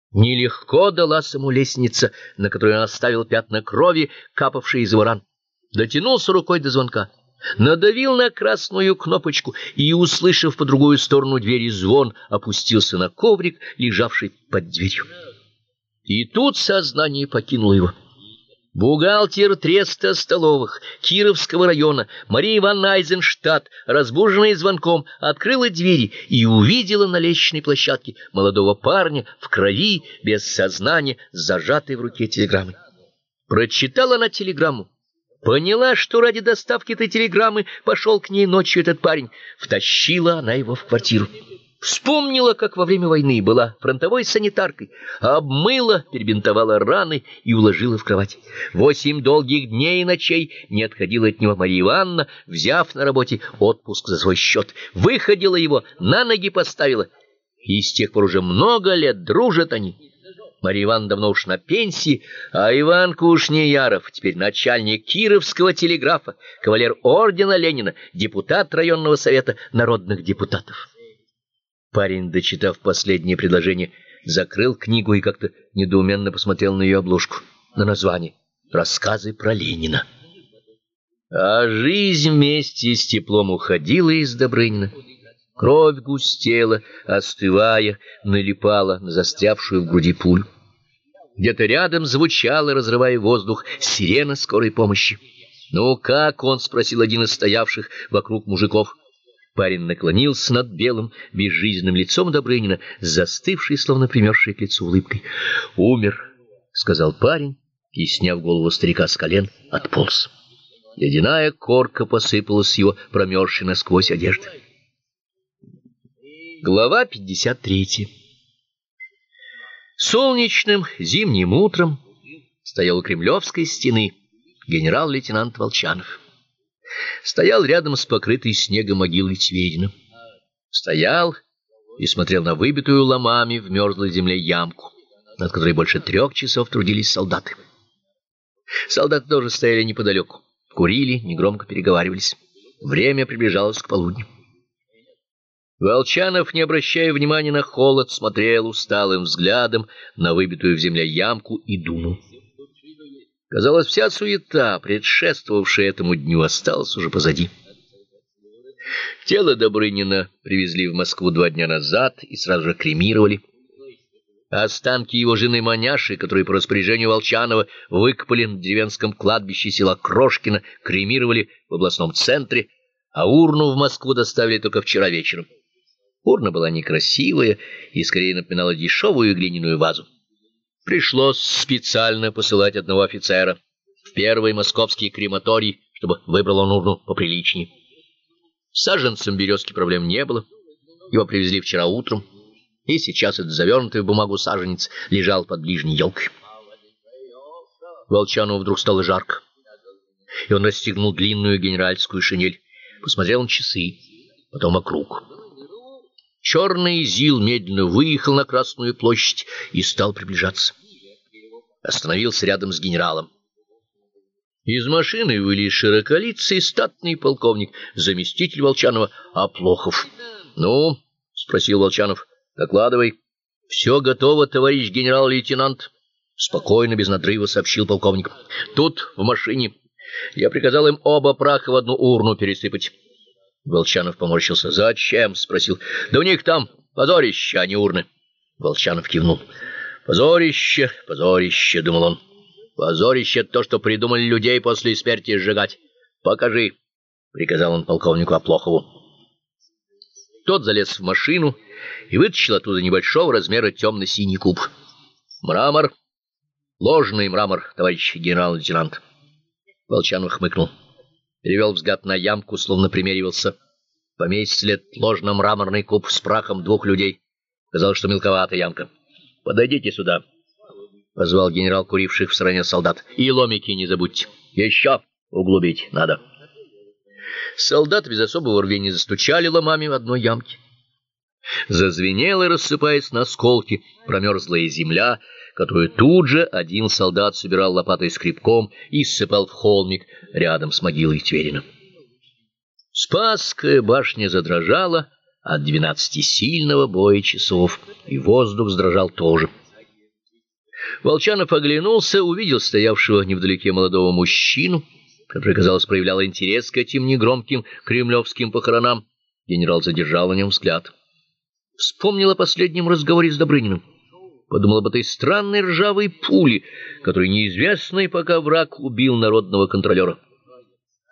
Нелегко далась ему лестница, на которой он оставил пятна крови, капавшие из его ран. Дотянулся рукой до звонка, надавил на красную кнопочку и, услышав по другую сторону двери звон, опустился на коврик, лежавший под дверью. И тут сознание покинуло его. Бухгалтер треста столовых Кировского района Мария Ивановна Айзенштадт, разбуженная звонком, открыла двери и увидела на лестничной площадке молодого парня в крови, без сознания, с зажатой в руке телеграммой. Прочитала она телеграмму, поняла, что ради доставки этой телеграммы пошел к ней ночью этот парень. Втащила она его в квартиру. Вспомнила, как во время войны была фронтовой санитаркой, обмыла, перебинтовала раны и уложила в кровать. 8 долгих дней и ночей не отходила от него Мария Ивановна, взяв на работе отпуск за свой счет. Выходила его, на ноги поставила. И с тех пор уже много лет дружат они. Мария Ивановна давно уж на пенсии, а Иван Кушнияров теперь начальник Кировского телеграфа, кавалер ордена Ленина, депутат районного совета народных депутатов. Парень, дочитав последнее предложение, закрыл книгу и как-то недоуменно посмотрел на ее обложку, на название «Рассказы про Ленина». А жизнь вместе с теплом уходила из Добрынина. Кровь густела, остывая, налипала на застрявшую в груди пулю. Где-то рядом звучала, разрывая воздух, сирена скорой помощи. «Ну как он?» — спросил один из стоявших вокруг мужиков. Парень наклонился над белым, безжизненным лицом Добрынина, застывший, словно примерзший к лицу улыбкой. «Умер», — сказал парень, и, сняв голову старика с колен, отполз. Ледяная корка посыпалась с его промерзшей насквозь одежды. Глава 53. Солнечным зимним утром стоял у Кремлевской стены генерал-лейтенант Волчанов. Стоял рядом с покрытой снегом могилой Тверина. Стоял и смотрел на выбитую ломами в мерзлой земле ямку, над которой больше 3 часов трудились солдаты. Солдаты тоже стояли неподалеку, курили, негромко переговаривались. Время приближалось к полудню. Волчанов, не обращая внимания на холод, смотрел усталым взглядом на выбитую в земле ямку и думал. Казалось, вся суета, предшествовавшая этому дню, осталась уже позади. Тело Добрынина привезли в Москву 2 дня назад и сразу же кремировали. Останки его жены Маняши, которые по распоряжению Волчанова выкопали на деревенском кладбище села Крошкино, кремировали в областном центре, а урну в Москву доставили только вчера вечером. Урна была некрасивая и скорее напоминала дешевую глиняную вазу. Пришлось специально посылать одного офицера в первый московский крематорий, чтобы выбрал он урну поприличнее. С саженцем березки проблем не было. Его привезли вчера утром, и сейчас этот завернутый в бумагу саженец лежал под ближней елкой. Волчанову вдруг стало жарко, и он расстегнул длинную генеральскую шинель, посмотрел на часы, потом вокруг. Черный ЗИЛ медленно выехал на Красную площадь и стал приближаться. Остановился рядом с генералом. Из машины вылез широколицый статный полковник, заместитель Волчанова Оплохов. «Ну?» — спросил Волчанов. «Докладывай». «Все готово, товарищ генерал-лейтенант», — спокойно, без надрыва сообщил полковник. «Тут, в машине. Я приказал им оба праха в одну урну пересыпать». Волчанов поморщился. «Зачем?» — спросил. «Да у них там позорище, а не урны». Волчанов кивнул. «Позорище, позорище», — думал он. «Позорище — то, что придумали людей после смерти сжигать. Покажи», — приказал он полковнику Оплохову. Тот залез в машину и вытащил оттуда небольшого размера темно-синий куб. «Мрамор. Ложный мрамор, товарищ генерал-лейтенант». Волчанов хмыкнул. Перевел взгляд на ямку, словно примеривался. Поместить ли ложно-мраморный куб с прахом 2 людей? Казалось, что мелковата ямка. «Подойдите сюда», — позвал генерал куривших в стороне солдат. «И ломики не забудьте. Еще углубить надо». Солдаты без особого рвения застучали ломами в одной ямке. Зазвенела, рассыпаясь на осколки, промерзлая земля, которую тут же один солдат собирал лопатой скребком и ссыпал в холмик рядом с могилой Тверина. Спасская башня задрожала от 12-сильного боя часов, и воздух задрожал тоже. Волчанов оглянулся, увидел стоявшего невдалеке молодого мужчину, который, казалось, проявлял интерес к этим негромким кремлевским похоронам. Генерал задержал на нем взгляд. Вспомнил о последнем разговоре с Добрыниным. Подумал об этой странной ржавой пуле, которой неизвестный пока враг убил народного контролера.